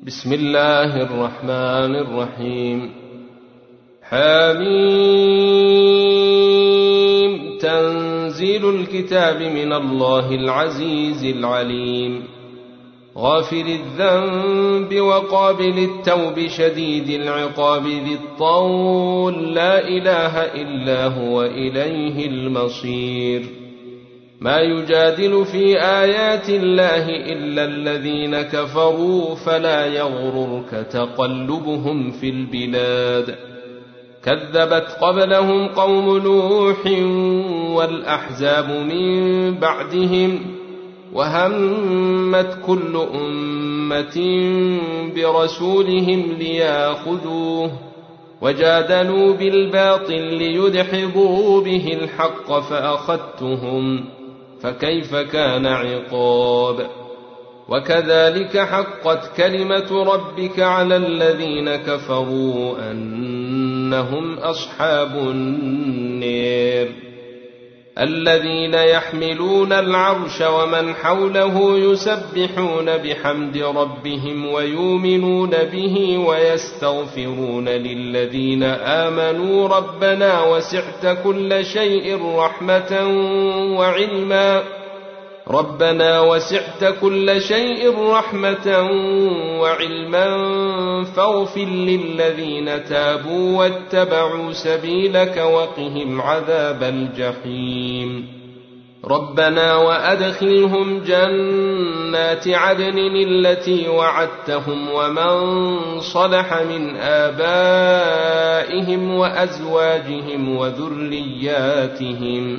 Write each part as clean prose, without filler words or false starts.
بسم الله الرحمن الرحيم. حميم. تنزيل الكتاب من الله العزيز العليم، غافر الذنب وقابل التوب شديد العقاب ذي الطول، لا إله إلا هو إليه المصير. ما يجادل في آيات الله إلا الذين كفروا، فلا يغررك تقلبهم في البلاد. كذبت قبلهم قوم نوح والأحزاب من بعدهم، وهمت كل أمة برسولهم ليأخذوه، وجادلوا بالباطل ليدحضوا به الحق فأخذتهم، فكيف كان عقاب. وكذلك حقت كلمة ربك على الذين كفروا أنهم أصحاب النار. الذين يحملون العرش ومن حوله يسبحون بحمد ربهم ويؤمنون به ويستغفرون للذين آمنوا ربنا وسعت كل شيء رحمة وعلما فاغفر للذين تابوا واتبعوا سبيلك وقهم عذاب الجحيم. ربنا وأدخلهم جنات عدن التي وعدتهم ومن صلح من آبائهم وأزواجهم وذرياتهم،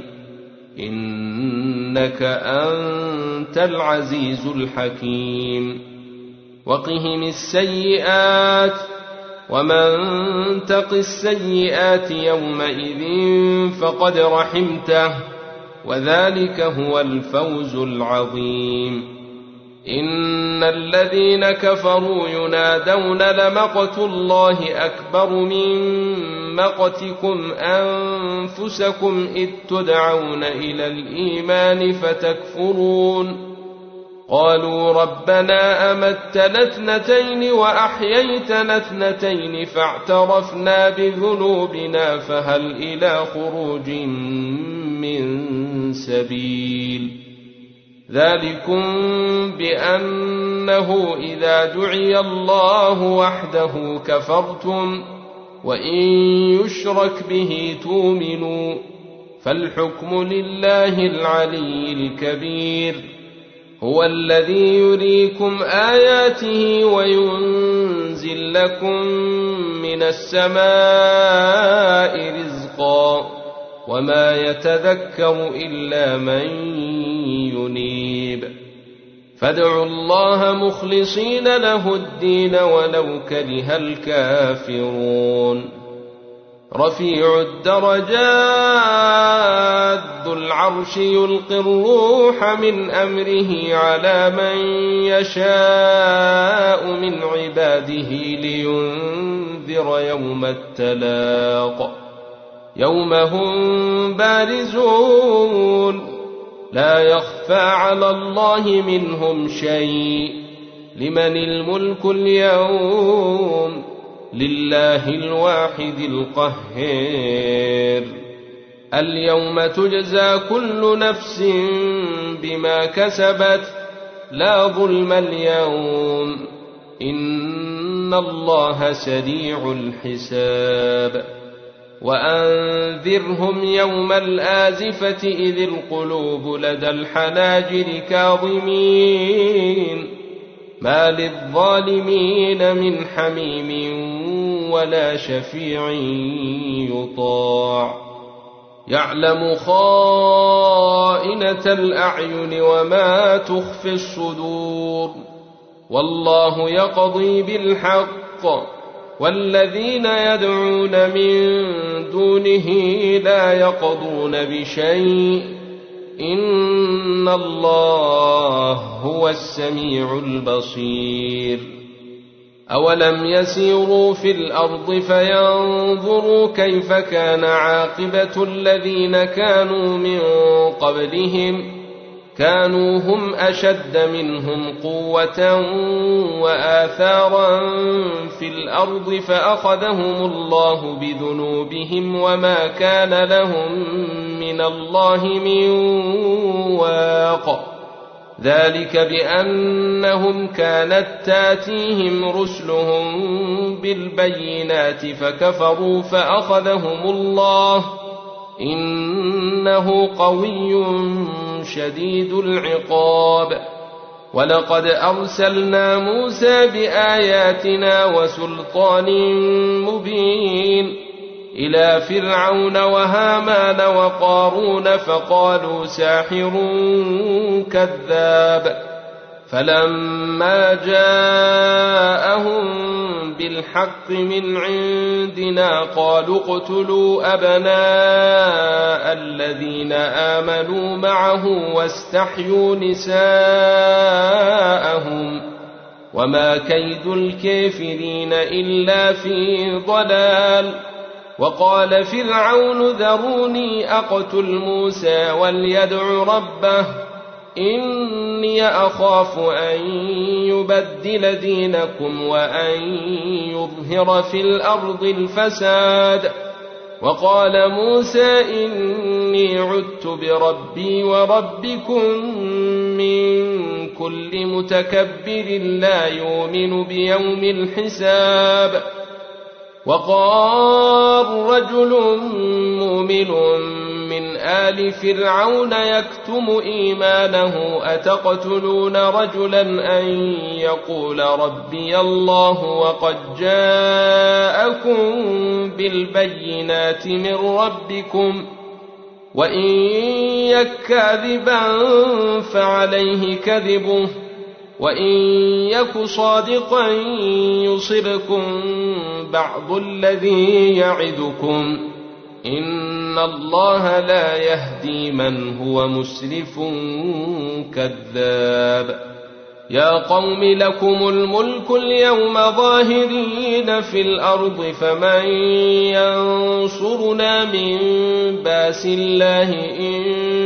إنك أنت العزيز الحكيم. وقهم السيئات، ومن تق السيئات يومئذ فقد رحمته، وذلك هو الفوز العظيم. إن الذين كفروا ينادون لمقت الله أكبر من مقتكم أنفسكم إذ تدعون إلى الإيمان فتكفرون. قالوا ربنا أمتنا اثنتين وأحييتنا اثنتين فاعترفنا بذنوبنا فهل إلى خروج من سبيل. ذلكم بأنه إذا دعي الله وحده كفرتم، وإن يشرك به تؤمنوا، فالحكم لله العلي الكبير. هو الذي يريكم آياته وينزل لكم من السماء رزقا، وما يتذكر إلا من ينيب. فادعوا الله مخلصين له الدين ولو كره الكافرون. رفيع الدرجات ذو العرش يلقي الروح من أمره على من يشاء من عباده لينذر يوم التلاق، يوم هم بارزون لا يخفى على الله منهم شيء. لمن الملك اليوم؟ لله الواحد القهار. اليوم تجزى كل نفس بما كسبت، لا ظلم اليوم، إن الله سريع الحساب. وأنذرهم يوم الآزفة إذ القلوب لدى الحناجر كاظمين، ما للظالمين من حميم ولا شفيع يطاع. يعلم خائنة الأعين وما تخفي الصدور، والله يقضي بالحق، والذين يدعون من دونه لا يقضون بشيء، إن الله هو السميع البصير. أولم يسيروا في الأرض فينظروا كيف كان عاقبة الذين كانوا من قبلهم، كانوا هم أشد منهم قوة وآثارا في الأرض فأخذهم الله بذنوبهم وما كان لهم من الله من واق. ذلك بأنهم كانت تاتيهم رسلهم بالبينات فكفروا فأخذهم الله إنه قوي شديد العقاب. ولقد أرسلنا موسى بآياتنا وسلطان مبين إلى فرعون وهامان وقارون فقالوا ساحر كذاب. فلما جاءهم بالحق من عندنا قالوا اقتلوا أبناء الذين آمنوا معه واستحيوا نساءهم وما كيد الكافرين إلا في ضلال. وقال فرعون ذروني أقتل موسى وليدع ربه إني أخاف أن يبدل دينكم وأن يظهر في الأرض الفساد. وقال موسى إني عدت بربي وربكم من كل متكبر لا يؤمن بيوم الحساب. وقال رجل مؤمن من آل فرعون يكتم إيمانه أتقتلون رجلا أن يقول ربي الله وقد جاءكم بالبينات من ربكم وإن يك كاذبا فعليه كذبه وإن يك صادقا يصبكم بعض الذي يعدكم إن الله لا يهدي من هو مسرف كذاب. يا قوم لكم الملك اليوم ظاهرين في الأرض فمن ينصرنا من باس الله إن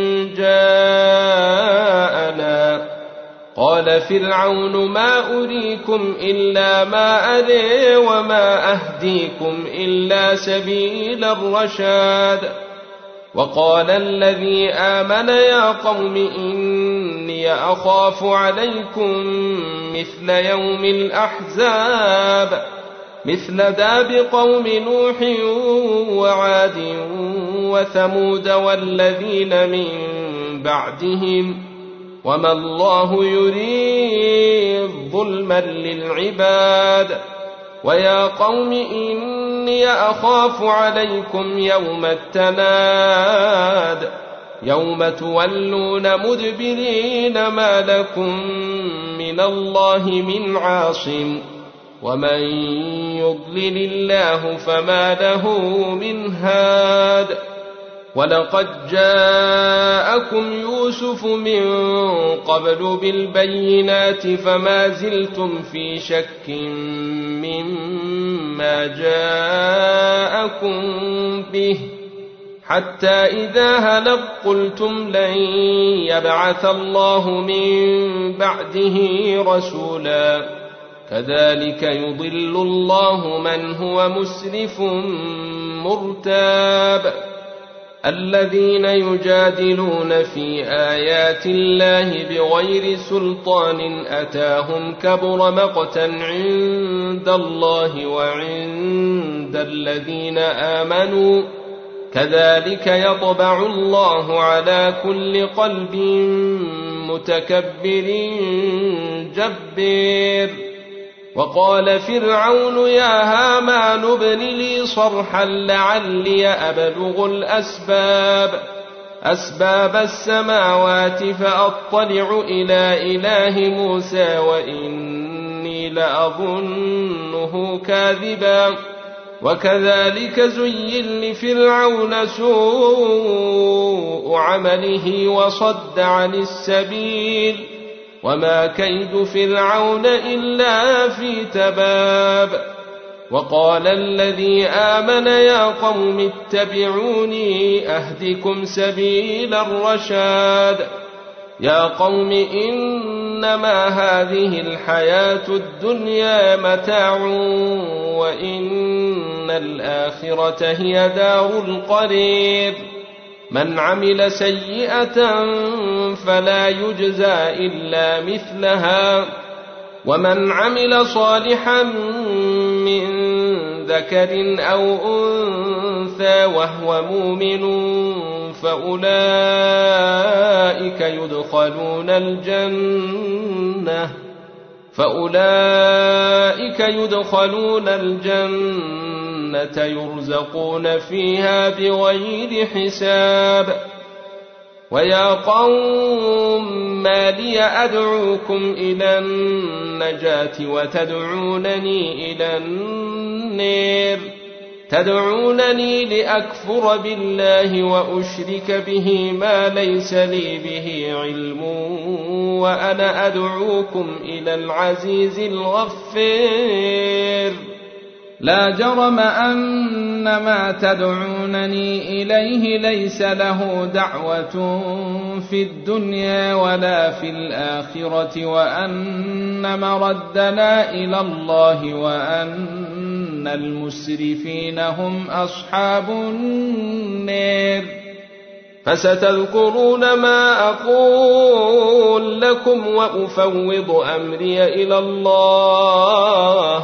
جاءنا. قال فرعون ما أريكم إلا ما أري وما أهديكم إلا سبيل الرشاد. وقال الذي آمن يا قوم إني أخاف عليكم مثل يوم الأحزاب مثل داب قوم نوح وعاد وثمود والذين من بعدهم وما الله يريد ظلما للعباد. ويا قوم إني أخاف عليكم يوم التناد يوم تولون مدبرين ما لكم من الله من عاصم ومن يضلل الله فما له من هاد. ولقد جاءكم يوسف من قبل بالبينات فما زلتم في شك مما جاءكم به حتى إذا هلك قلتم لن يبعث الله من بعده رسولا كذلك يضل الله من هو مسرف مرتاب. الذين يجادلون في آيات الله بغير سلطان أتاهم كبر مقتا عند الله وعند الذين آمنوا كذلك يطبع الله على كل قلب متكبر جبار. وقال فرعون يا هامان ابن لي صرحا لعلي أبلغ أسباب السماوات فأطلع إلى إله موسى وإني لأظنه كاذبا. وكذلك زين لفرعون سوء عمله وصد عن السبيل وما كيد فرعون إلا في تباب. وقال الذي آمن يا قوم اتبعوني أهدكم سبيل الرشاد. يا قوم إنما هذه الحياة الدنيا متاع وإن الآخرة هي دار القرير من عمل سيئة فلا يجزى إلا مثلها ومن عمل صالحا من ذكر أو أنثى وهو مؤمن فأولئك يدخلون الجنة يرزقون فيها بغير حساب ويا قوم ما لي أدعوكم إلى النجاة وتدعونني إلى النار تدعونني لأكفر بالله وأشرك به ما ليس لي به علم وأنا أدعوكم إلى العزيز الغفار لا جرم أن ما تدعونني إليه ليس له دعوة في الدنيا ولا في الآخرة وأن مردنا إلى الله وأن المسرفين هم أصحاب النار فستذكرون ما أقول لكم وأفوض أمري إلى الله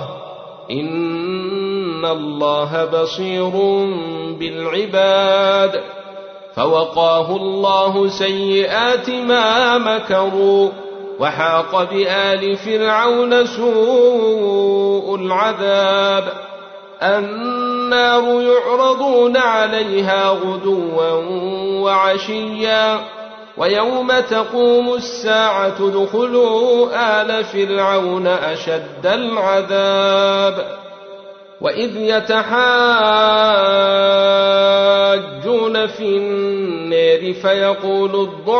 إن الله بصير بالعباد فوقاه الله سيئات ما مكروا وحاق بآل فرعون سوء العذاب النار يعرضون عليها غدوا وعشيا ويوم تقوم الساعة ادخلوا آل فرعون أشد العذاب وإذ يتحاجون في النار فيقول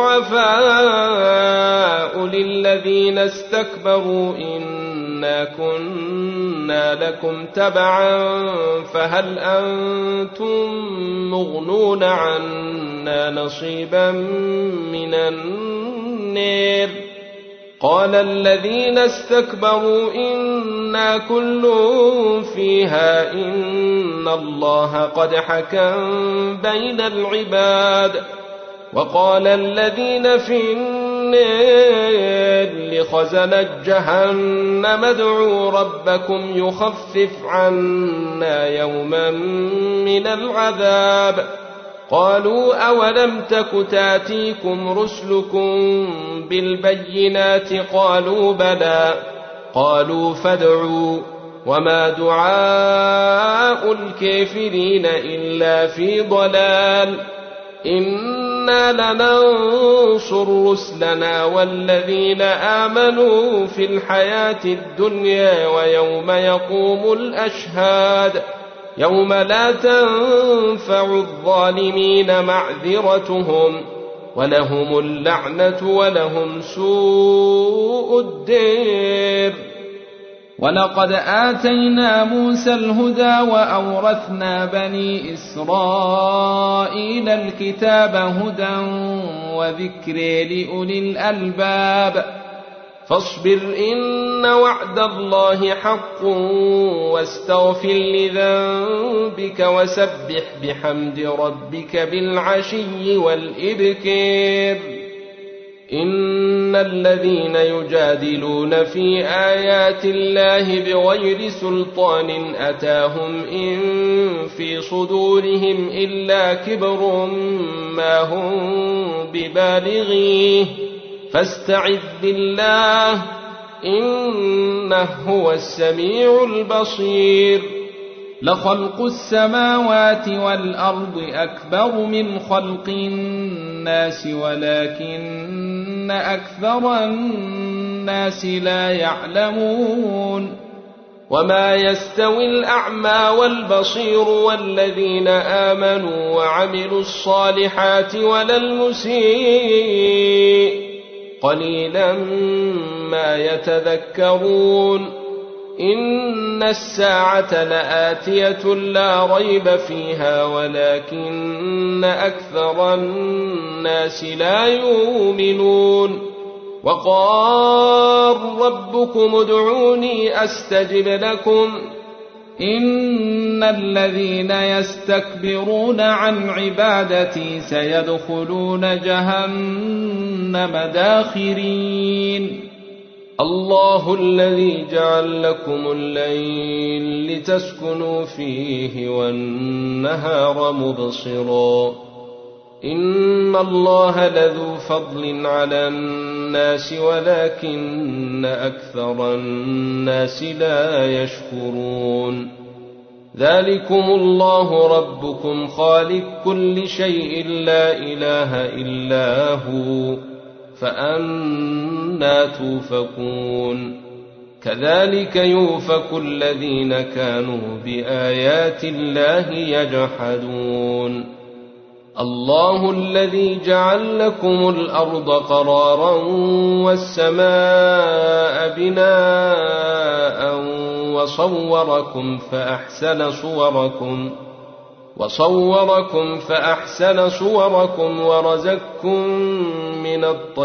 الضعفاء للذين استكبروا إنا كنا لكم تبعا فهل أنتم مغنون عنا نصيبا من النار قال الذين استكبروا إنا كل فيها إن الله قد حكم بين العباد وقال الذين في النار لخزنة جهنم ادعوا ربكم يخفف عنا يوما من العذاب قالوا أولم تك تاتيكم رسلكم بالبينات قالوا بلى قالوا فادعوا وما دعاء الكافرين إلا في ضلال إنا لننصر رسلنا والذين آمنوا في الحياة الدنيا ويوم يقوم الأشهاد يوم لا تنفع الظالمين معذرتهم ولهم اللعنة ولهم سوء الدير ولقد آتينا موسى الهدى وأورثنا بني إسرائيل الكتاب هدى وذكر لأولي الألباب فاصبر إن وعد الله حق واستغفر لذنبك وسبح بحمد ربك بالعشي والإبكار إن الذين يجادلون في آيات الله بغير سلطان أتاهم إن في صدورهم إلا كبر ما هم ببالغيه فاستعذ بالله إنه هو السميع البصير لخلق السماوات والأرض أكبر من خلق الناس ولكن أكثر الناس لا يعلمون وما يستوي الأعمى والبصير والذين آمنوا وعملوا الصالحات ولا المسيء قليلا ما يتذكرون إن الساعة لآتية لا ريب فيها ولكن أكثر الناس لا يؤمنون وقال ربكم ادعوني أستجب لكم إن الذين يستكبرون عن عبادتي سيدخلون جهنم داخرين الله الذي جعل لكم الليل لتسكنوا فيه والنهار مبصرا إن الله لذو فضل على الناس ولكن أكثر الناس لا يشكرون ذلكم الله ربكم خالق كل شيء لا إله إلا هو فأنى توفكون كذلك يؤفك الذين كانوا بآيات الله يجحدون الله الذي جعل لكم الأرض قرارا والسماء بناء وصوركم فأحسن صوركم ورزقكم من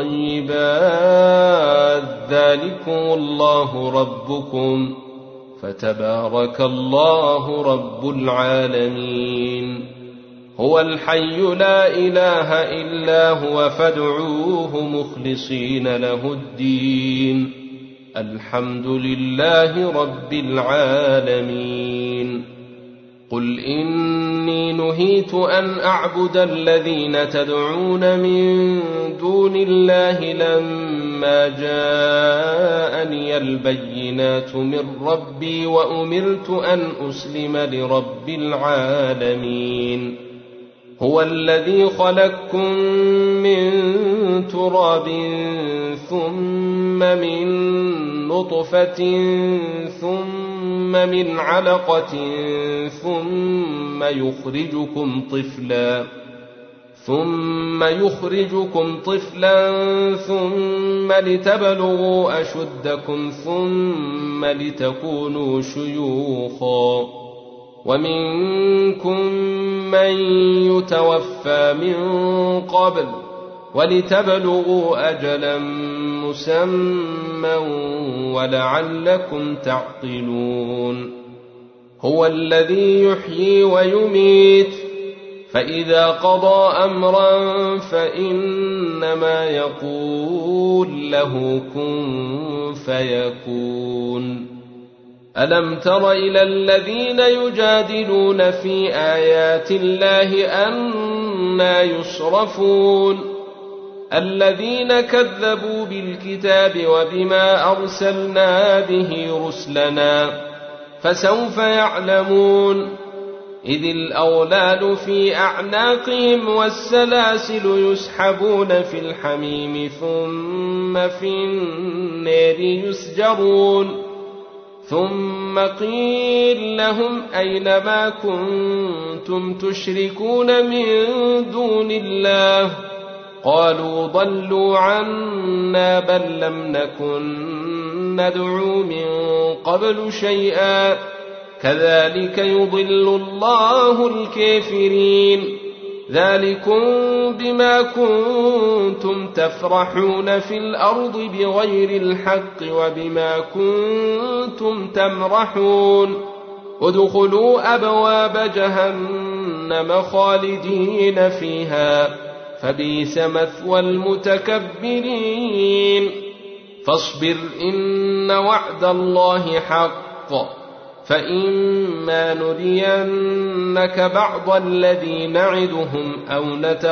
الطيبات ذلكم الله ربكم فتبارك الله رب العالمين هو الحي لا إله إلا هو فادعوه مخلصين له الدين الحمد لله رب العالمين قل إني نهيت أن أعبد الذين تدعون من دون الله لما جاءني البينات من ربي وأمرت أن أسلم لرب العالمين هو الذي خلقكم من تراب ثم من نطفة ثم من علقة ثم يخرجكم طفلا ثم لتبلغوا أشدكم ثم لتكونوا شيوخا ومنكم من يتوفى من قبل ولتبلغوا أجلا مسمى ولعلكم تعقلون هو الذي يحيي ويميت فإذا قضى أمرا فإنما يقول له كن فيكون ألم تر إلى الذين يجادلون في آيات الله أنى يصرفون الذين كذبوا بالكتاب وبما أرسلنا به رسلنا فسوف يعلمون إذ الأغلال في أعناقهم والسلاسل يسحبون في الحميم ثم في النار يسجرون ثم قيل لهم أين ما كنتم تشركون من دون الله قالوا ضلوا عنا بل لم نكن ندعو من قبل شيئا كذلك يضل الله الكافرين ذلكم بما كنتم تفرحون في الأرض بغير الحق وبما كنتم تمرحون ادخلوا أبواب جهنم خالدين فيها فبئس مثوى المتكبرين فاصبر إن وعد الله حق فإما نرينك بعض الذي نعدهم أو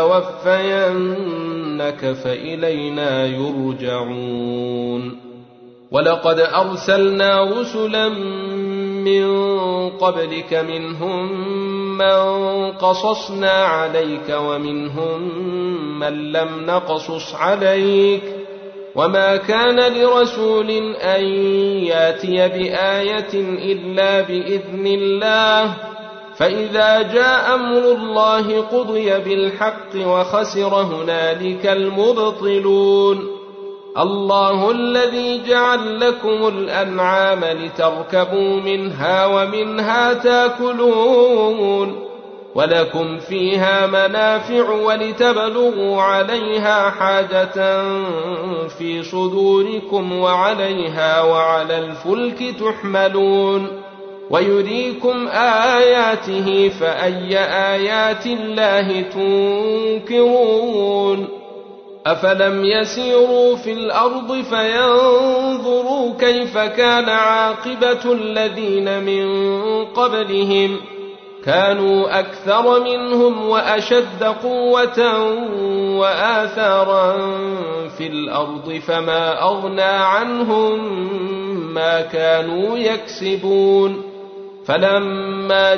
نتوفينك فإلينا يرجعون ولقد أرسلنا رسلا من قبلك منهم من قصصنا عليك ومنهم من لم نقصص عليك وما كان لرسول أن ياتي بآية إلا بإذن الله فإذا جاء أمر الله قضي بالحق وخسر هنالك المبطلون الله الذي جعل لكم الأنعام لتركبوا منها ومنها تاكلون ولكم فيها منافع ولتبلغوا عليها حاجة في صدوركم وعليها وعلى الفلك تحملون ويريكم آياته فأي آيات الله تنكرون أفلم يسيروا في الأرض فينظروا كيف كان عاقبة الذين من قبلهم كانوا أكثر منهم وأشد قوة وآثارا في الأرض فما أغنى عنهم ما كانوا يكسبون فلما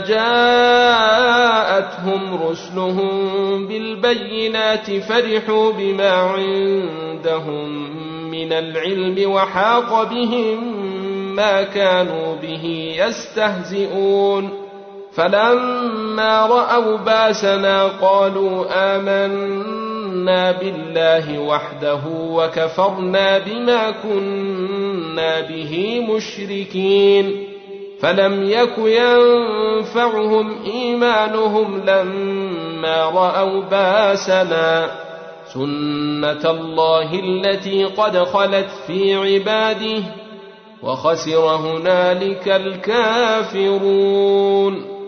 جاءتهم رسلهم بالبينات فرحوا بما عندهم من العلم وحاق بهم ما كانوا به يستهزئون فلما رأوا باسنا قالوا آمنا بالله وحده وكفرنا بما كنا به مشركين فلم يك ينفعهم إيمانهم لما رأوا باسنا سنة الله التي قد خلت في عباده وخسر هنالك الكافرون